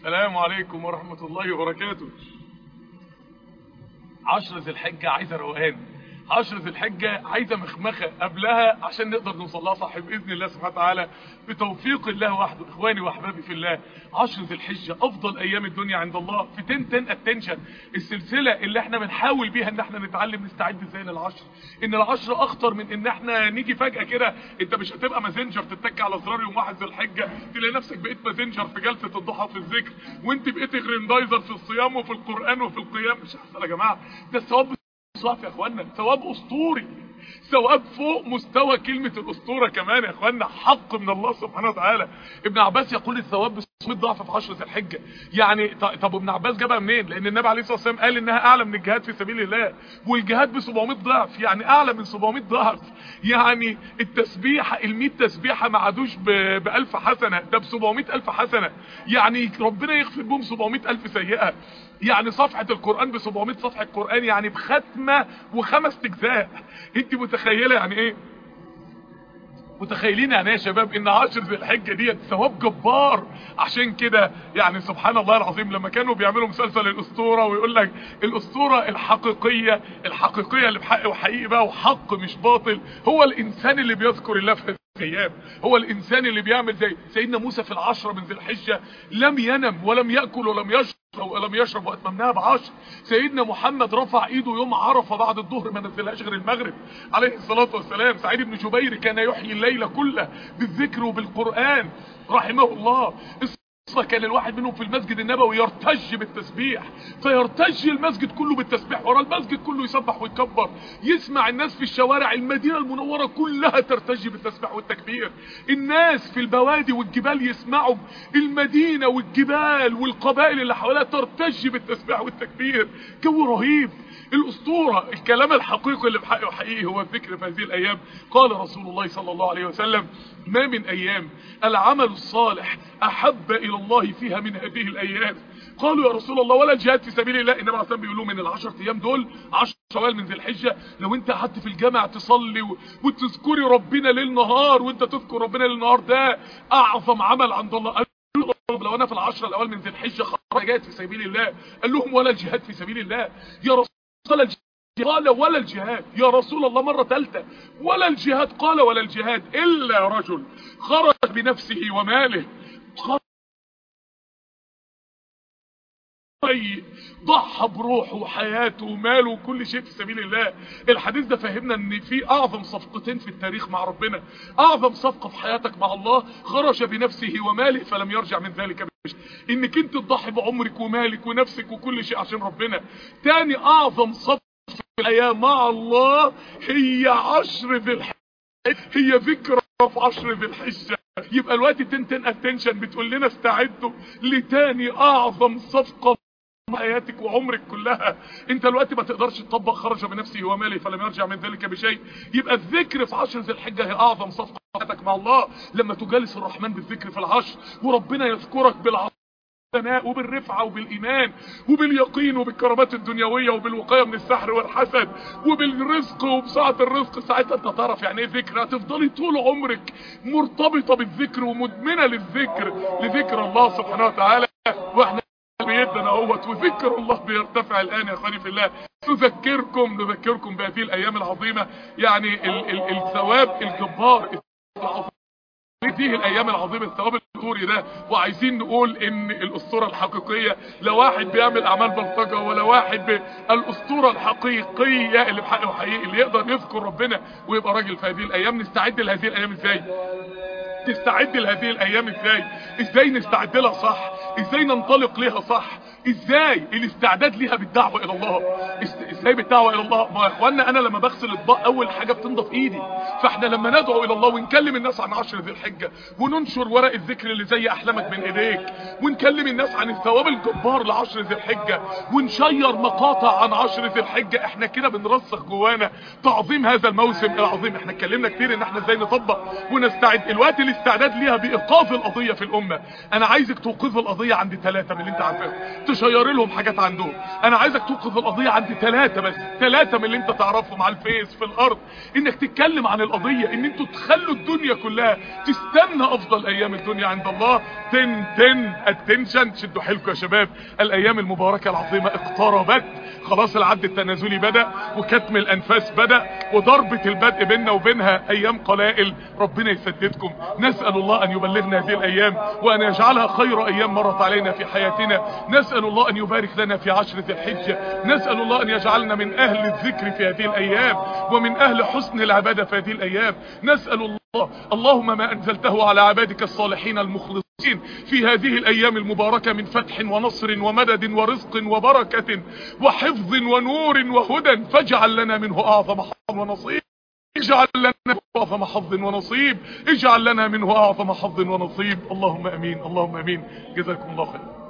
السلام عليكم ورحمة الله وبركاته. 10 ذي الحجة عايزة روقان، 10 ذي الحجة عايزة مخمخة قبلها عشان نقدر نوصل لها صح بإذن الله سبحانه وتعالى بتوفيق الله وحده. إخواني وأحبابي في الله، 10 ذي الحجة أفضل أيام الدنيا عند الله. في 10 اتنشن السلسلة اللي احنا بنحاول بيها ان احنا نتعلم نستعد ازاي للعشر، ان العشر أخطر من ان احنا نيجي فجأة كده. انت مش هتبقى مازنجر تتك على زرار يوم 1 ذي الحجة تلاقي نفسك بقيت مازنجر في جلسة الضحى في الذكر، وانت بقيت غريندايزر في الصيام وفي القرآن وفي القيام. مش هيحصل يا جماعة، ده الثواب صافي يا اخوانا، ثواب اسطوري، ثواب فوق مستوى كلمة الاسطورة كمان يا اخوانا، حق من الله سبحانه وتعالى. ابن عباس يقول الثواب ب600 ضعف في 10 ذي الحجة. يعني طب ابن عباس جابها منين؟ لان النبي عليه الصلاة والسلام قال انها اعلى من الجهاد في سبيل الله، والجهاد ب700 ضعف، يعني اعلى من 700 ضعف. يعني التسبيحة ال100 تسبيحة ما عادوش ب1000 حسنة، ده ب700,000 حسنة. يعني ربنا يغفر بهم 700,000 سيئة. يعني صفحة القرآن ب700 صفحة قرآن، يعني بختمة و5 اجزاء. انت متخيلة يعني ايه؟ متخيلين يعني ايه يا شباب ان 10 ذي الحجة ديت ثواب جبار؟ عشان كده يعني سبحان الله العظيم لما كانوا بيعملوا مسلسل الاسطورة ويقول لك الاسطورة الحقيقية اللي بحق وحقيقي بقى وحق مش باطل، هو الانسان اللي بيذكر الله في هذه الايام، هو الانسان اللي بيعمل زي سيدنا موسى في ال10 من ذي الحجة، لم ينم ولم يأكل ولم يشرب واتممناها ب10. سيدنا محمد رفع ايده يوم عرفة بعد الظهر ما نزلهاش غير المغرب عليه الصلاة والسلام. سعيد بن جبير كان يحيي الليل كله بالذكر وبالقرآن رحمه الله. كان الواحد منهم في المسجد النبوي يرتج بالتسبيح، فيرتج المسجد كله بالتسبيح، ورا المسجد كله يسبح ويكبر، يسمع الناس في الشوارع المدينة المنورة كلها ترتج بالتسبيح والتكبير، الناس في البوادي والجبال يسمعوا المدينة والجبال والقبائل اللي حواليها ترتج بالتسبيح والتكبير. جو رهيب. الاسطورة الكلام الحقيقي اللي بحقه وحقيقي هو الذكر في هذه الايام. قال رسول الله صلى الله عليه وسلم: ما من ايام العمل الصالح احب الى الله فيها من هذه الايام. قالوا يا رسول الله ولا الجهاد في سبيل الله؟ النبي عليه الصلاه بيقول لهم ان ال10 ايام دول 10 شوال من ذي الحجه، لو انت قعدت في الجامع تصلي وتذكري ربنا ليل نهار، وانت تذكر ربنا ليل نهار، ده اعظم عمل عند الله. قالوا لو انا في ال10 الاوائل من ذي الحجه خرجت في سبيل الله، قال لهم ولا الجهاد في سبيل الله يا رسول الله؟ قال ولا الجهاد يا رسول الله مرة ثالثة، ولا الجهاد؟ قال ولا الجهاد إلا رجل خرج بنفسه وماله، ضحى بروحه وحياته وماله وكل شيء في سبيل الله. الحديث ده فهمنا ان في اعظم صفقتين في التاريخ مع ربنا، اعظم صفقة في حياتك مع الله خرج بنفسه وماله فلم يرجع من ذلك بشيء، انك انت تضحي بعمرك ومالك ونفسك وكل شيء عشان ربنا. تاني اعظم صفقة في الحياة مع الله هي 10 ذي الحجة، هي ذكرى في 10 ذي الحجة. يبقى الوقت 10 اتنشن بتقول لنا استعدوا لتاني اعظم صفقة حياتك وعمرك كلها. انت الوقت ما تقدرش تطبق خرج بنفسه وماله فلم يرجع من ذلك بشيء. يبقى الذكر في 10 ذي الحجة هي اعظم صفقة حياتك مع الله، لما تجالس الرحمن بالذكر في ال10 وربنا يذكرك بالثناء وبالرفعة وبالإيمان وباليقين وبالكرامات الدنيوية وبالوقاية من السحر والحسد وبالرزق وبسعة الرزق. ساعتها انت تعرف يعني ايه ذكر، هتفضلي طول عمرك مرتبطة بالذكر ومدمنة لذكر الله سبحانه وتعالى. واحنا بيدنا اهوت وذكر الله بيرتفع الان يا اخواني في الله. نذكركم بهذه الايام العظيمة، يعني الثواب الجبار هذه الايام العظيمة، الثواب الاسطوري ده. وعايزين نقول ان الاسطورة الحقيقية لا واحد بيعمل اعمال بلطجة ولا واحد الاسطورة الحقيقية اللي بحقه وحقيقي اللي يقدر يذكر ربنا ويبقى راجل في هذه الايام. نستعد لهذه الايام ازاي؟ تستعد لهذه الايام ازاي نستعد لها صح؟ ازاي ننطلق لها صح؟ ازاي الاستعداد ليها بالدعوة الى الله؟ ازاي بالدعوة الى الله؟ ما يا اخوانا انا لما بغسل اطباق اول حاجة بتنضف ايدي، فاحنا لما ندعو الى الله ونكلم الناس عن 10 ذي الحجة وننشر ورق الذكر اللي زي احلامك من ايديك ونكلم الناس عن الثواب الجبار ل10 ذي الحجة ونشير مقاطع عن 10 ذي الحجة، احنا كده بنرسخ جوانا تعظيم هذا الموسم العظيم. احنا اتكلمنا كتير ان احنا ازاي نطبق ونستعد. الوقت الاستعداد ليها بايقاظ القضية في الامة. انا عايزك توقظ القضية عند 3 من اللي انت عارفهم، تشير لهم حاجات عندهم. انا عايزك توقف القضيه عند 3 بس، 3 من اللي انت تعرفهم على الفيس في الارض، انك تتكلم عن القضيه، ان انتوا تخلوا الدنيا كلها تستنى افضل ايام الدنيا عند الله. اتنشن، شدوا حيلكم يا شباب، الايام المباركه العظيمه اقتربت. خلاص العد التنازلي بدأ، وكتم الانفاس بدأ، وضربة البدء بيننا وبينها ايام قلائل. ربنا يسددكم. نسأل الله ان يبلغنا هذه الايام وان يجعلها خير ايام مرت علينا في حياتنا. نسأل الله ان يبارك لنا في 10 ذي الحجة. نسأل الله ان يجعلنا من اهل الذكر في هذه الايام، ومن اهل حسن العبادة في هذه الايام. نسأل الله، اللهم ما انزلته على عبادك الصالحين المخلصين في هذه الايام المباركة من فتح ونصر ومدد ورزق وبركة وحفظ ونور وهدى، فاجعل لنا منه اعظم حظ ونصيب. اجعل لنا منه اعظم حظ ونصيب. اجعل لنا منه اعظم حظ ونصيب. اللهم امين، اللهم امين. جزاكم الله خير.